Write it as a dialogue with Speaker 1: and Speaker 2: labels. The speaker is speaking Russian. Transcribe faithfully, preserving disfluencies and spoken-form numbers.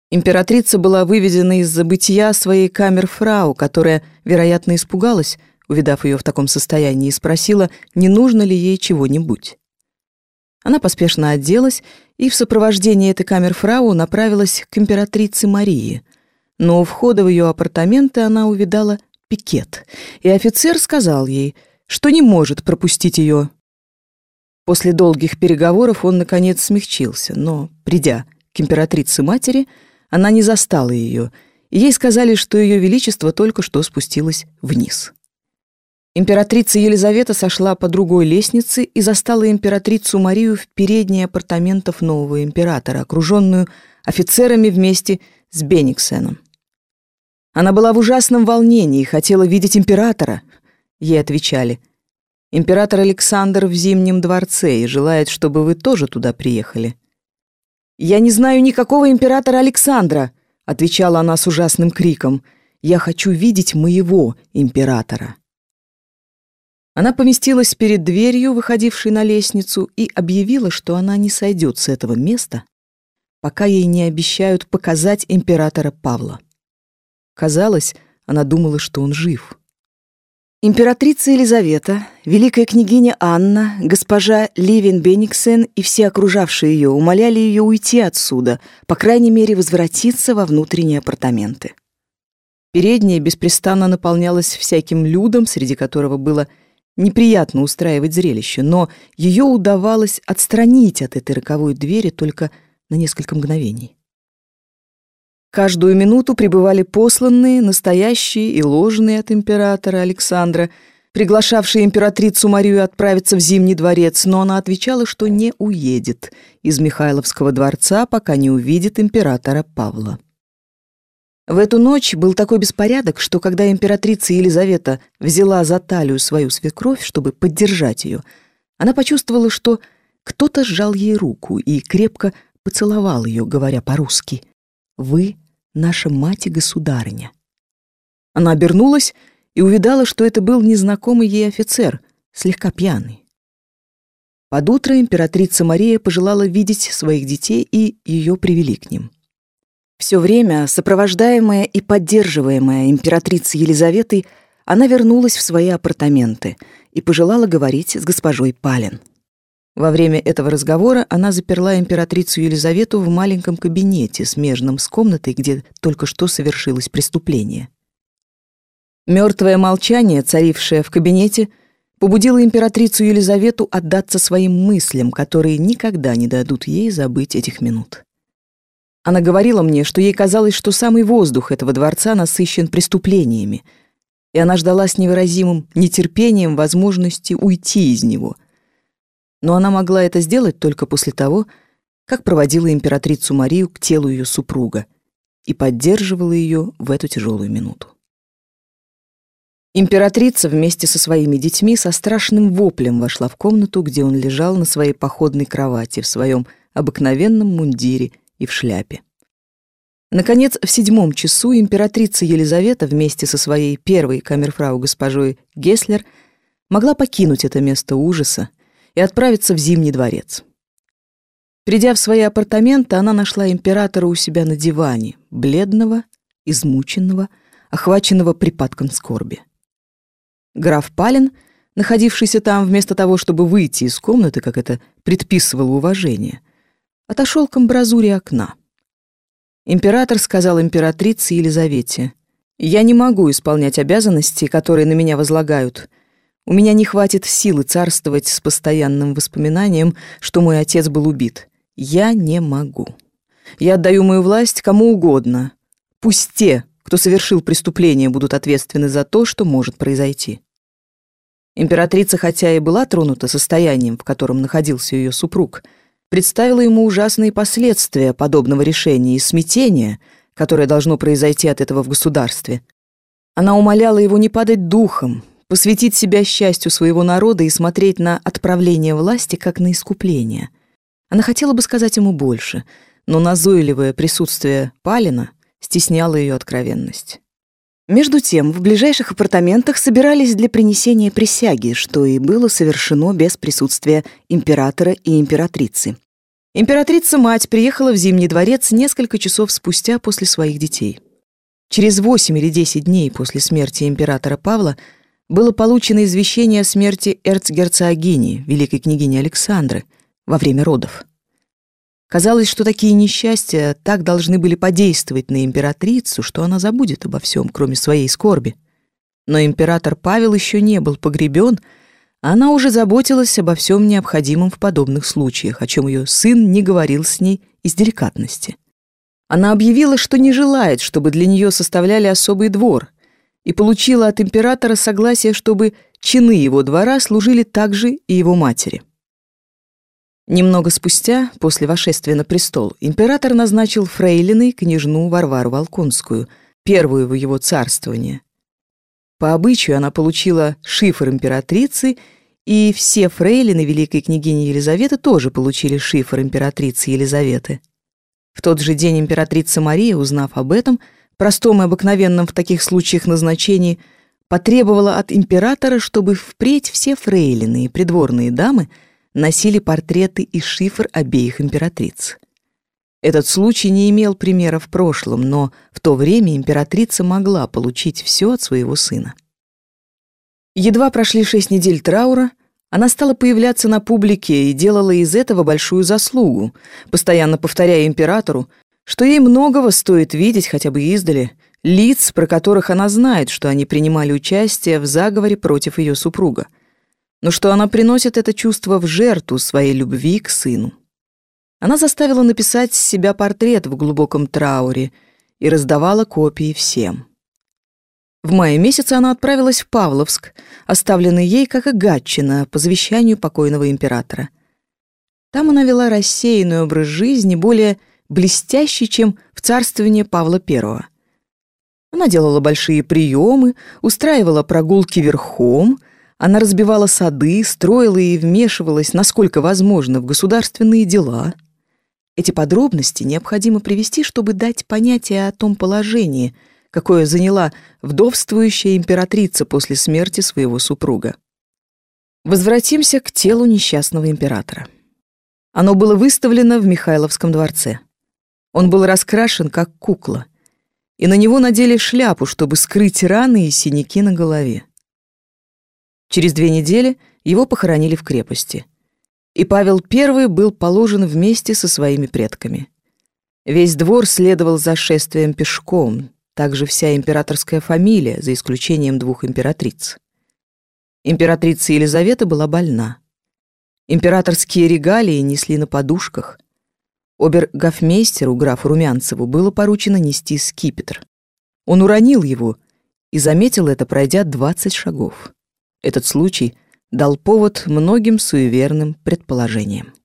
Speaker 1: Императрица была выведена из забытья своей камерфрау, которая, вероятно, испугалась, увидав ее в таком состоянии, и спросила, не нужно ли ей чего-нибудь. Она поспешно оделась и в сопровождении этой камерфрау направилась к императрице Марии. Но у входа в ее апартаменты она увидала пикет, и офицер сказал ей, что не может пропустить ее. После долгих переговоров он, наконец, смягчился, но, придя к императрице-матери, она не застала ее, и ей сказали, что ее величество только что спустилось вниз. Императрица Елизавета сошла по другой лестнице и застала императрицу Марию в передней апартаментов нового императора, окруженную офицерами вместе с Бениксеном. Она была в ужасном волнении и хотела видеть императора. Ей отвечали: «Император Александр в Зимнем дворце и желает, чтобы вы тоже туда приехали». «Я не знаю никакого императора Александра», — отвечала она с ужасным криком. «Я хочу видеть моего императора». Она поместилась перед дверью, выходившей на лестницу, и объявила, что она не сойдет с этого места, пока ей не обещают показать императора Павла. Казалось, она думала, что он жив. Императрица Елизавета, великая княгиня Анна, госпожа Ливен Бениксен и все окружавшие ее умоляли ее уйти отсюда, по крайней мере, возвратиться во внутренние апартаменты. Передняя беспрестанно наполнялась всяким людом, среди которого было неприятно устраивать зрелище, но ее удавалось отстранить от этой роковой двери только на несколько мгновений. Каждую минуту прибывали посланные, настоящие и ложные от императора Александра, приглашавшие императрицу Марию отправиться в Зимний дворец, но она отвечала, что не уедет из Михайловского дворца, пока не увидит императора Павла. В эту ночь был такой беспорядок, что когда императрица Елизавета взяла за талию свою свекровь, чтобы поддержать ее, она почувствовала, что кто-то сжал ей руку и крепко поцеловал ее, говоря по-русски: «Вы наша мать и государыня». Она обернулась и увидала, что это был незнакомый ей офицер, слегка пьяный. Под утро императрица Мария пожелала видеть своих детей, и ее привели к ним. Все время, сопровождаемая и поддерживаемая императрицей Елизаветой, она вернулась в свои апартаменты и пожелала говорить с госпожой Пален. Во время этого разговора она заперла императрицу Елизавету в маленьком кабинете, смежном с комнатой, где только что совершилось преступление. Мертвое молчание, царившее в кабинете, побудило императрицу Елизавету отдаться своим мыслям, которые никогда не дадут ей забыть этих минут. Она говорила мне, что ей казалось, что самый воздух этого дворца насыщен преступлениями, и она ждала с невыразимым нетерпением возможности уйти из него. Но она могла это сделать только после того, как проводила императрицу Марию к телу ее супруга и поддерживала ее в эту тяжелую минуту. Императрица вместе со своими детьми со страшным воплем вошла в комнату, где он лежал на своей походной кровати в своем обыкновенном мундире и в шляпе. Наконец, в седьмом часу императрица Елизавета вместе со своей первой камерфрау госпожой Гесслер могла покинуть это место ужаса и отправиться в Зимний дворец. Придя в свои апартаменты, она нашла императора у себя на диване, бледного, измученного, охваченного припадком скорби. Граф Пален, находившийся там вместо того, чтобы выйти из комнаты, как это предписывало уважение, отошел к амбразуре окна. Император сказал императрице Елизавете: «Я не могу исполнять обязанности, которые на меня возлагают. У меня не хватит силы царствовать с постоянным воспоминанием, что мой отец был убит. Я не могу. Я отдаю мою власть кому угодно. Пусть те, кто совершил преступление, будут ответственны за то, что может произойти». Императрица, хотя и была тронута состоянием, в котором находился ее супруг, представила ему ужасные последствия подобного решения и смятения, которое должно произойти от этого в государстве. Она умоляла его не падать духом, посвятить себя счастью своего народа и смотреть на отправление власти как на искупление. Она хотела бы сказать ему больше, но назойливое присутствие Палена стесняло ее откровенность. Между тем, в ближайших апартаментах собирались для принесения присяги, что и было совершено без присутствия императора и императрицы. Императрица-мать приехала в Зимний дворец несколько часов спустя после своих детей. Через восемь или десять дней после смерти императора Павла было получено извещение о смерти эрцгерцогини, великой княгини Александры, во время родов. Казалось, что такие несчастья так должны были подействовать на императрицу, что она забудет обо всем, кроме своей скорби. Но император Павел еще не был погребен, а она уже заботилась обо всем необходимом в подобных случаях, о чем ее сын не говорил с ней из деликатности. Она объявила, что не желает, чтобы для нее составляли особый двор, и получила от императора согласие, чтобы чины его двора служили также и его матери. Немного спустя, после восшествия на престол, император назначил фрейлиной княжну Варвару Волконскую, первую в его царствовании. По обычаю она получила шифр императрицы, и все фрейлины великой княгини Елизаветы тоже получили шифр императрицы Елизаветы. В тот же день императрица Мария, узнав об этом, простом и обыкновенном в таких случаях назначении, потребовала от императора, чтобы впредь все фрейлины и придворные дамы носили портреты и шифр обеих императриц. Этот случай не имел примера в прошлом, но в то время императрица могла получить все от своего сына. Едва прошли шесть недель траура, она стала появляться на публике и делала из этого большую заслугу, постоянно повторяя императору, что ей многого стоит видеть хотя бы издали лиц, про которых она знает, что они принимали участие в заговоре против ее супруга, но что она приносит это чувство в жертву своей любви к сыну. Она заставила написать с себя портрет в глубоком трауре и раздавала копии всем. В мае месяце она отправилась в Павловск, оставленный ей, как и Гатчина, по завещанию покойного императора. Там она вела рассеянный образ жизни, более блестящий, чем в царствовании Павла Первого. Она делала большие приемы, устраивала прогулки верхом, она разбивала сады, строила и вмешивалась, насколько возможно, в государственные дела. Эти подробности необходимо привести, чтобы дать понятие о том положении, какое заняла вдовствующая императрица после смерти своего супруга. Возвратимся к телу несчастного императора. Оно было выставлено в Михайловском дворце. Он был раскрашен, как кукла, и на него надели шляпу, чтобы скрыть раны и синяки на голове. Через две недели его похоронили в крепости, и Павел Первый был положен вместе со своими предками. Весь двор следовал за шествием пешком, также вся императорская фамилия, за исключением двух императриц. Императрица Елизавета была больна. Императорские регалии несли на подушках. Обер-гофмейстеру, графу Румянцеву, было поручено нести скипетр. Он уронил его и заметил это, пройдя двадцать шагов. Этот случай дал повод многим суеверным предположениям.